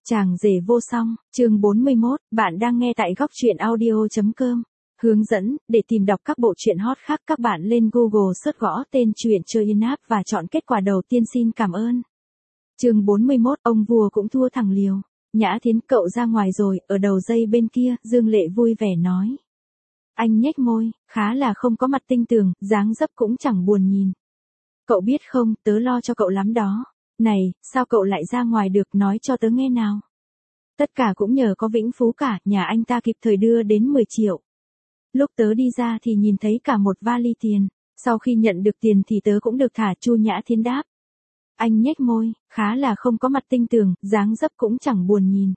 Chàng rể vô song, chương 41, bạn đang nghe tại góc truyện audio.com. Hướng dẫn, để tìm đọc các bộ truyện hot khác các bạn lên Google search gõ tên truyện chơi in app và chọn kết quả đầu tiên xin cảm ơn. Chương 41, ông vua cũng thua thằng liều. Nhã Thiến, cậu ra ngoài rồi, ở đầu dây bên kia, Dương Lệ vui vẻ nói. Anh nhếch môi, khá là không có mặt tinh tường, dáng dấp cũng chẳng buồn nhìn. Cậu biết không, tớ lo cho cậu lắm đó. Này, sao cậu lại ra ngoài được, nói cho tớ nghe nào. Tất cả cũng nhờ có Vĩnh Phú cả, nhà anh ta kịp thời đưa đến 10 triệu. Lúc tớ đi ra thì nhìn thấy cả một vali tiền, sau khi nhận được tiền thì tớ cũng được thả. Chu Nhã Thiến đáp. Anh nhếch môi, khá là không có mặt tinh tường, dáng dấp cũng chẳng buồn nhìn.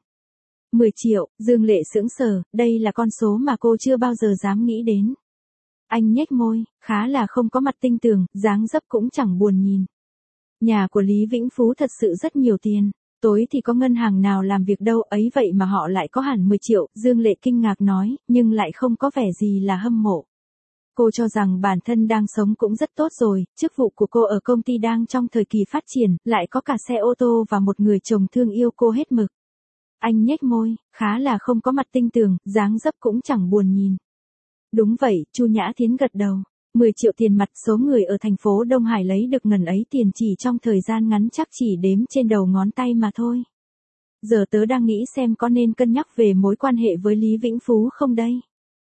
10 triệu, Dương Lệ sững sờ, đây là con số mà cô chưa bao giờ dám nghĩ đến. Anh nhếch môi, khá là không có mặt tinh tường, dáng dấp cũng chẳng buồn nhìn. Nhà của Lý Vĩnh Phú thật sự rất nhiều tiền, tối thì có ngân hàng nào làm việc đâu ấy vậy mà họ lại có hẳn 10 triệu, Dương Lệ kinh ngạc nói, nhưng lại không có vẻ gì là hâm mộ. Cô cho rằng bản thân đang sống cũng rất tốt rồi, chức vụ của cô ở công ty đang trong thời kỳ phát triển, lại có cả xe ô tô và một người chồng thương yêu cô hết mực. Anh nhếch môi, khá là không có mặt tinh tường, dáng dấp cũng chẳng buồn nhìn. Đúng vậy, Chu Nhã Thiến gật đầu. 10 triệu tiền mặt, số người ở thành phố Đông Hải lấy được ngần ấy tiền chỉ trong thời gian ngắn chắc chỉ đếm trên đầu ngón tay mà thôi. Giờ tớ đang nghĩ xem có nên cân nhắc về mối quan hệ với Lý Vĩnh Phú không đây.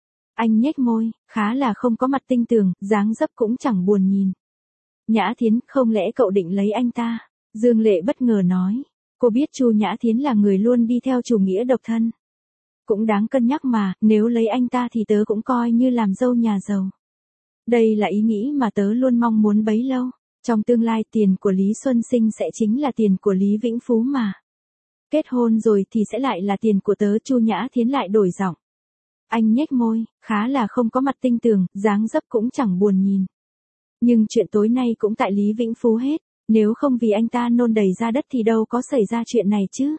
Anh nhếch môi, khá là không có mặt tinh tường, dáng dấp cũng chẳng buồn nhìn. Nhã Thiến, không lẽ cậu định lấy anh ta? Dương Lệ bất ngờ nói. Cô biết Chu Nhã Thiến là người luôn đi theo chủ nghĩa độc thân. Cũng đáng cân nhắc mà, nếu lấy anh ta thì tớ cũng coi như làm dâu nhà giàu. Đây là ý nghĩ mà tớ luôn mong muốn bấy lâu. Trong tương lai tiền của Lý Xuân Sinh sẽ chính là tiền của Lý Vĩnh Phú mà. Kết hôn rồi thì sẽ lại là tiền của tớ. Chu Nhã Thiến lại đổi giọng. Anh nhếch môi, khá là không có mặt tinh tường, dáng dấp cũng chẳng buồn nhìn. Nhưng chuyện tối nay cũng tại Lý Vĩnh Phú hết. Nếu không vì anh ta nôn đầy ra đất thì đâu có xảy ra chuyện này chứ.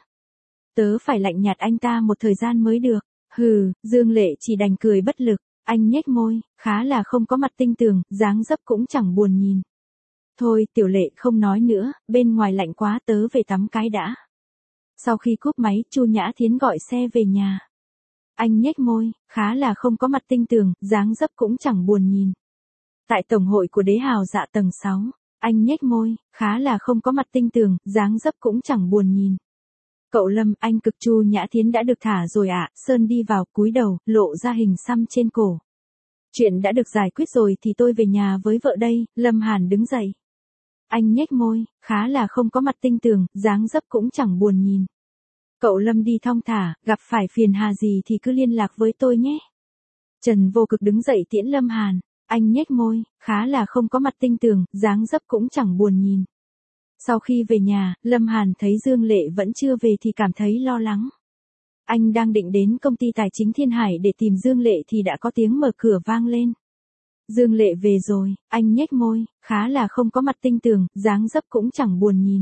Tớ phải lạnh nhạt anh ta một thời gian mới được. Hừ, Dương Lệ chỉ đành cười bất lực. Anh nhếch môi, khá là không có mặt tinh tường, dáng dấp cũng chẳng buồn nhìn. Thôi, Tiểu Lệ không nói nữa, bên ngoài lạnh quá, tớ về tắm cái đã. Sau khi cúp máy, Chu Nhã Thiến gọi xe về nhà. Anh nhếch môi, khá là không có mặt tinh tường, dáng dấp cũng chẳng buồn nhìn. Tại tổng hội của Đế Hào Dạ tầng 6, anh nhếch môi, khá là không có mặt tinh tường, dáng dấp cũng chẳng buồn nhìn. Cậu Lâm, anh cực. Chu Nhã Thiến đã được thả rồi ạ. Sơn đi vào, cúi đầu, lộ ra hình xăm trên cổ. Chuyện đã được giải quyết rồi thì tôi về nhà với vợ đây. Lâm Hàn đứng dậy. Anh nhếch môi, khá là không có mặt tinh tường, dáng dấp cũng chẳng buồn nhìn. Cậu Lâm đi thong thả, gặp phải phiền hà gì thì cứ liên lạc với tôi nhé. Trần Vô Cực đứng dậy tiễn Lâm Hàn. Anh nhếch môi, khá là không có mặt tinh tường, dáng dấp cũng chẳng buồn nhìn. Sau khi về nhà, Lâm Hàn thấy Dương Lệ vẫn chưa về thì cảm thấy lo lắng. Anh đang định đến công ty tài chính Thiên Hải để tìm Dương Lệ thì đã có tiếng mở cửa vang lên. Dương Lệ về rồi, anh nhếch môi, khá là không có mặt tinh tường, dáng dấp cũng chẳng buồn nhìn.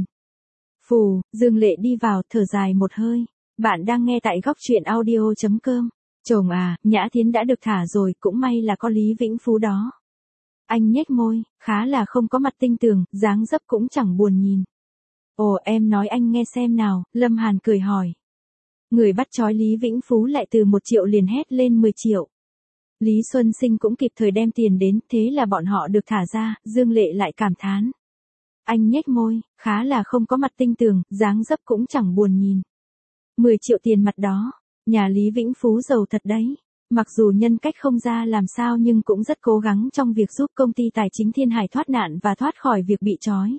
Phù, Dương Lệ đi vào, thở dài một hơi. Bạn đang nghe tại góc truyện audio.com. Chồng à, Nhã Thiến đã được thả rồi, cũng may là có Lý Vĩnh Phú đó. Anh nhếch môi, khá là không có mặt tinh tường, dáng dấp cũng chẳng buồn nhìn. Ồ, em nói anh nghe xem nào, Lâm Hàn cười hỏi. Người bắt trói Lý Vĩnh Phú lại từ 1 triệu liền hét lên 10 triệu. Lý Xuân Sinh cũng kịp thời đem tiền đến, thế là bọn họ được thả ra. Dương Lệ lại cảm thán. Anh nhếch môi, khá là không có mặt tinh tường, dáng dấp cũng chẳng buồn nhìn. 10 triệu tiền mặt đó, nhà Lý Vĩnh Phú giàu thật đấy. Mặc dù nhân cách không ra làm sao nhưng cũng rất cố gắng trong việc giúp công ty tài chính Thiên Hải thoát nạn và thoát khỏi việc bị trói.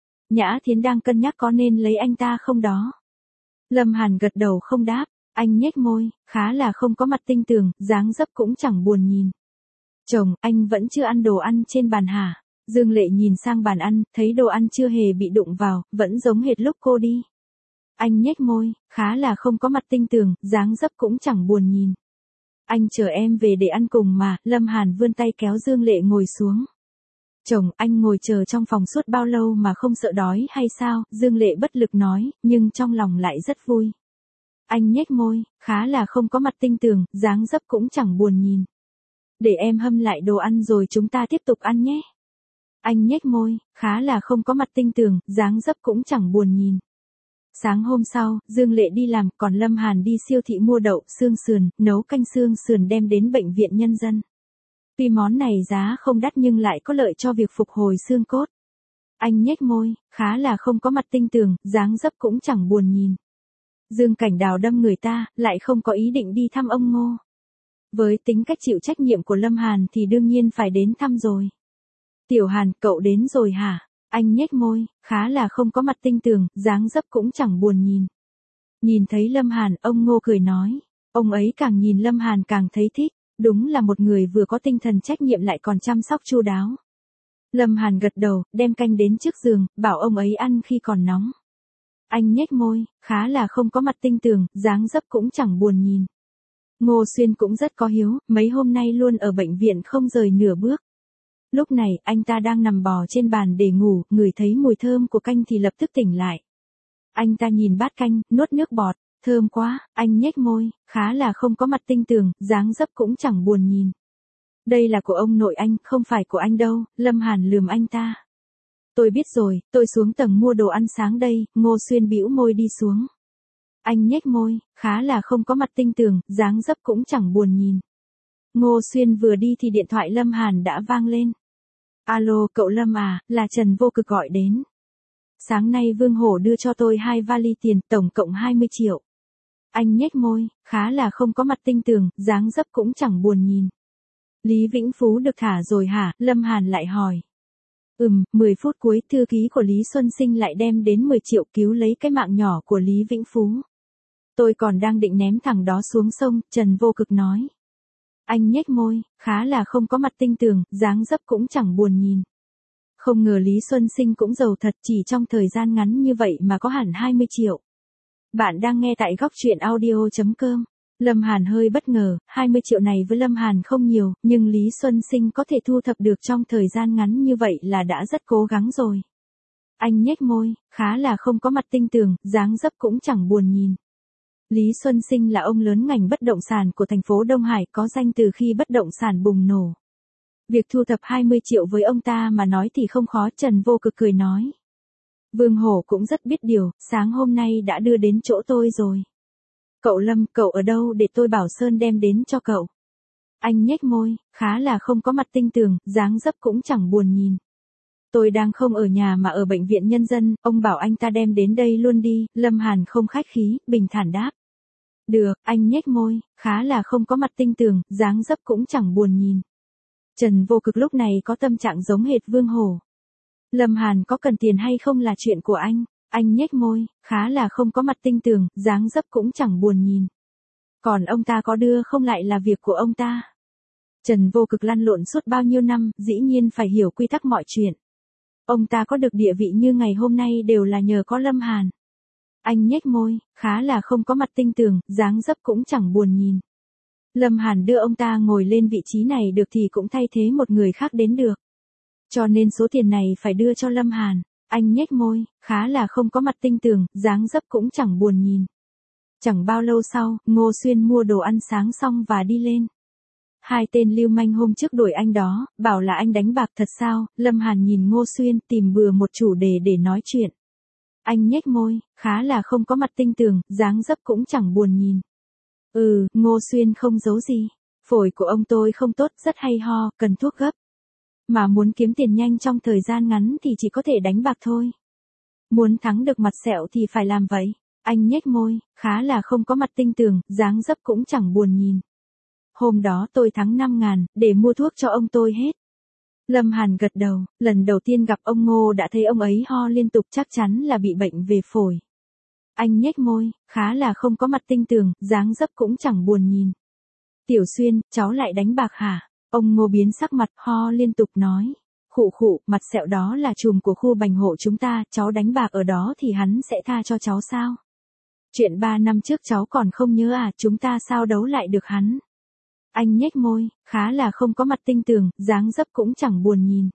Nhã Thiến đang cân nhắc có nên lấy anh ta không đó. Lâm Hàn gật đầu không đáp. Anh nhếch môi, khá là không có mặt tinh tường, dáng dấp cũng chẳng buồn nhìn. Chồng, anh vẫn chưa ăn đồ ăn trên bàn hả? Dương Lệ nhìn sang bàn ăn, thấy đồ ăn chưa hề bị đụng vào, vẫn giống hệt lúc cô đi. Anh nhếch môi, khá là không có mặt tinh tường, dáng dấp cũng chẳng buồn nhìn. Anh chờ em về để ăn cùng mà. Lâm Hàn vươn tay kéo Dương Lệ ngồi xuống. Chồng, anh ngồi chờ trong phòng suốt bao lâu mà không sợ đói hay sao? Dương Lệ bất lực nói, nhưng trong lòng lại rất vui. Anh nhếch môi, khá là không có mặt tinh tường, dáng dấp cũng chẳng buồn nhìn. Để em hâm lại đồ ăn rồi chúng ta tiếp tục ăn nhé. Anh nhếch môi, khá là không có mặt tinh tường, dáng dấp cũng chẳng buồn nhìn. Sáng hôm sau, Dương Lệ đi làm, còn Lâm Hàn đi siêu thị mua đậu, xương sườn, nấu canh xương sườn đem đến bệnh viện nhân dân. Tuy món này giá không đắt nhưng lại có lợi cho việc phục hồi xương cốt. Anh nhếch môi, khá là không có mặt tinh tường, dáng dấp cũng chẳng buồn nhìn. Dương Cảnh Đào đâm người ta, lại không có ý định đi thăm ông Ngô. Với tính cách chịu trách nhiệm của Lâm Hàn thì đương nhiên phải đến thăm rồi. Tiểu Hàn, cậu đến rồi hả? Anh nhếch môi, khá là không có mặt tinh tường, dáng dấp cũng chẳng buồn nhìn. Nhìn thấy Lâm Hàn, ông Ngô cười nói. Ông ấy càng nhìn Lâm Hàn càng thấy thích, đúng là một người vừa có tinh thần trách nhiệm lại còn chăm sóc chu đáo. Lâm Hàn gật đầu, đem canh đến trước giường, bảo ông ấy ăn khi còn nóng. Anh nhếch môi, khá là không có mặt tinh tường, dáng dấp cũng chẳng buồn nhìn. Ngô Xuyên cũng rất có hiếu, mấy hôm nay luôn ở bệnh viện không rời nửa bước. Lúc này, anh ta đang nằm bò trên bàn để ngủ, ngửi thấy mùi thơm của canh thì lập tức tỉnh lại. Anh ta nhìn bát canh, nuốt nước bọt, thơm quá, anh nhếch môi, khá là không có mặt tinh tường, dáng dấp cũng chẳng buồn nhìn. Đây là của ông nội anh, không phải của anh đâu, Lâm Hàn lườm anh ta. Tôi biết rồi, tôi xuống tầng mua đồ ăn sáng đây, Ngô Xuyên bĩu môi đi xuống. Anh nhếch môi, khá là không có mặt tinh tường, dáng dấp cũng chẳng buồn nhìn. Ngô Xuyên vừa đi thì điện thoại Lâm Hàn đã vang lên. Alo, cậu Lâm à, là Trần Vô Cực gọi đến. Sáng nay Vương Hổ đưa cho tôi 2 vali tiền, tổng cộng 20 triệu. Anh nhếch môi, khá là không có mặt tinh tường, dáng dấp cũng chẳng buồn nhìn. Lý Vĩnh Phú được thả rồi hả? Lâm Hàn lại hỏi. 10 phút cuối thư ký của Lý Xuân Sinh lại đem đến 10 triệu cứu lấy cái mạng nhỏ của Lý Vĩnh Phú. Tôi còn đang định ném thằng đó xuống sông, Trần Vô Cực nói. Anh nhếch môi, khá là không có mặt tinh tường, dáng dấp cũng chẳng buồn nhìn. Không ngờ Lý Xuân Sinh cũng giàu thật, chỉ trong thời gian ngắn như vậy mà có hẳn 20 triệu. Bạn đang nghe tại góc truyện audio.com. Lâm Hàn hơi bất ngờ, 20 triệu này với Lâm Hàn không nhiều, nhưng Lý Xuân Sinh có thể thu thập được trong thời gian ngắn như vậy là đã rất cố gắng rồi. Anh nhếch môi, khá là không có mặt tinh tường, dáng dấp cũng chẳng buồn nhìn. Lý Xuân Sinh là ông lớn ngành bất động sản của thành phố Đông Hải, có danh từ khi bất động sản bùng nổ. Việc thu thập 20 triệu với ông ta mà nói thì không khó, Trần Vô Cực cười nói. Vương Hổ cũng rất biết điều, sáng hôm nay đã đưa đến chỗ tôi rồi. Cậu Lâm, cậu ở đâu để tôi bảo Sơn đem đến cho cậu? Anh nhếch môi, khá là không có mặt tinh tường, dáng dấp cũng chẳng buồn nhìn. Tôi đang không ở nhà mà ở bệnh viện nhân dân, ông bảo anh ta đem đến đây luôn đi, Lâm Hàn không khách khí, bình thản đáp. Được, anh nhếch môi, khá là không có mặt tinh tường, dáng dấp cũng chẳng buồn nhìn. Trần Vô Cực lúc này có tâm trạng giống hệt Vương Hổ. Lâm Hàn có cần tiền hay không là chuyện của anh nhếch môi, khá là không có mặt tinh tường, dáng dấp cũng chẳng buồn nhìn. Còn ông ta có đưa không lại là việc của ông ta. Trần Vô Cực lăn lộn suốt bao nhiêu năm, dĩ nhiên phải hiểu quy tắc mọi chuyện. Ông ta có được địa vị như ngày hôm nay đều là nhờ có Lâm Hàn. Anh nhếch môi, khá là không có mặt tinh tường, dáng dấp cũng chẳng buồn nhìn. Lâm Hàn đưa ông ta ngồi lên vị trí này được thì cũng thay thế một người khác đến được. Cho nên số tiền này phải đưa cho Lâm Hàn. Anh nhếch môi, khá là không có mặt tinh tường, dáng dấp cũng chẳng buồn nhìn. Chẳng bao lâu sau, Ngô Xuyên mua đồ ăn sáng xong và đi lên. Hai tên lưu manh hôm trước đuổi anh đó, bảo là anh đánh bạc thật sao, Lâm Hàn nhìn Ngô Xuyên tìm bừa một chủ đề để nói chuyện. Anh nhếch môi, khá là không có mặt tinh tường, dáng dấp cũng chẳng buồn nhìn. Ngô Xuyên không giấu gì. Phổi của ông tôi không tốt, rất hay ho, cần thuốc gấp. Mà muốn kiếm tiền nhanh trong thời gian ngắn thì chỉ có thể đánh bạc thôi. Muốn thắng được mặt sẹo thì phải làm vậy. Anh nhếch môi, khá là không có mặt tinh tường, dáng dấp cũng chẳng buồn nhìn. Hôm đó tôi thắng 5.000, để mua thuốc cho ông tôi hết. Lâm Hàn gật đầu, lần đầu tiên gặp ông Ngô đã thấy ông ấy ho liên tục, chắc chắn là bị bệnh về phổi. Anh nhếch môi, khá là không có mặt tinh tường, dáng dấp cũng chẳng buồn nhìn. Tiểu Xuyên, cháu lại đánh bạc hả? Ông Ngô biến sắc mặt, ho liên tục nói. Khụ, mặt sẹo đó là trùm của khu bành hộ chúng ta, cháu đánh bạc ở đó thì hắn sẽ tha cho cháu sao? Chuyện 3 năm trước cháu còn không nhớ à, chúng ta sao đấu lại được hắn? Anh nhếch môi, khá là không có mặt tinh tường, dáng dấp cũng chẳng buồn nhìn.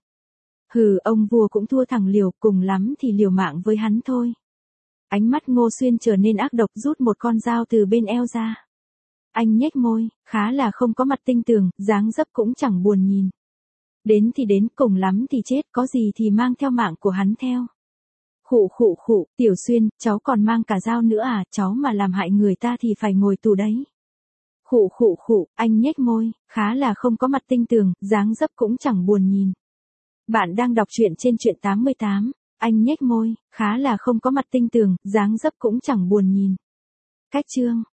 Ông vua cũng thua thẳng liều, cùng lắm thì liều mạng với hắn thôi. Ánh mắt Ngô Xuyên trở nên ác độc, rút một con dao từ bên eo ra. Anh nhếch môi, khá là không có mặt tinh tường, dáng dấp cũng chẳng buồn nhìn. Đến thì đến, cùng lắm thì chết, có gì thì mang theo mạng của hắn theo. Khụ, Tiểu Xuyên, cháu còn mang cả dao nữa à, cháu mà làm hại người ta thì phải ngồi tù đấy. Khụ, anh nhếch môi, khá là không có mặt tinh tường, dáng dấp cũng chẳng buồn nhìn. Bạn đang đọc truyện trên truyện 88, anh nhếch môi, khá là không có mặt tinh tường, dáng dấp cũng chẳng buồn nhìn. Cách chương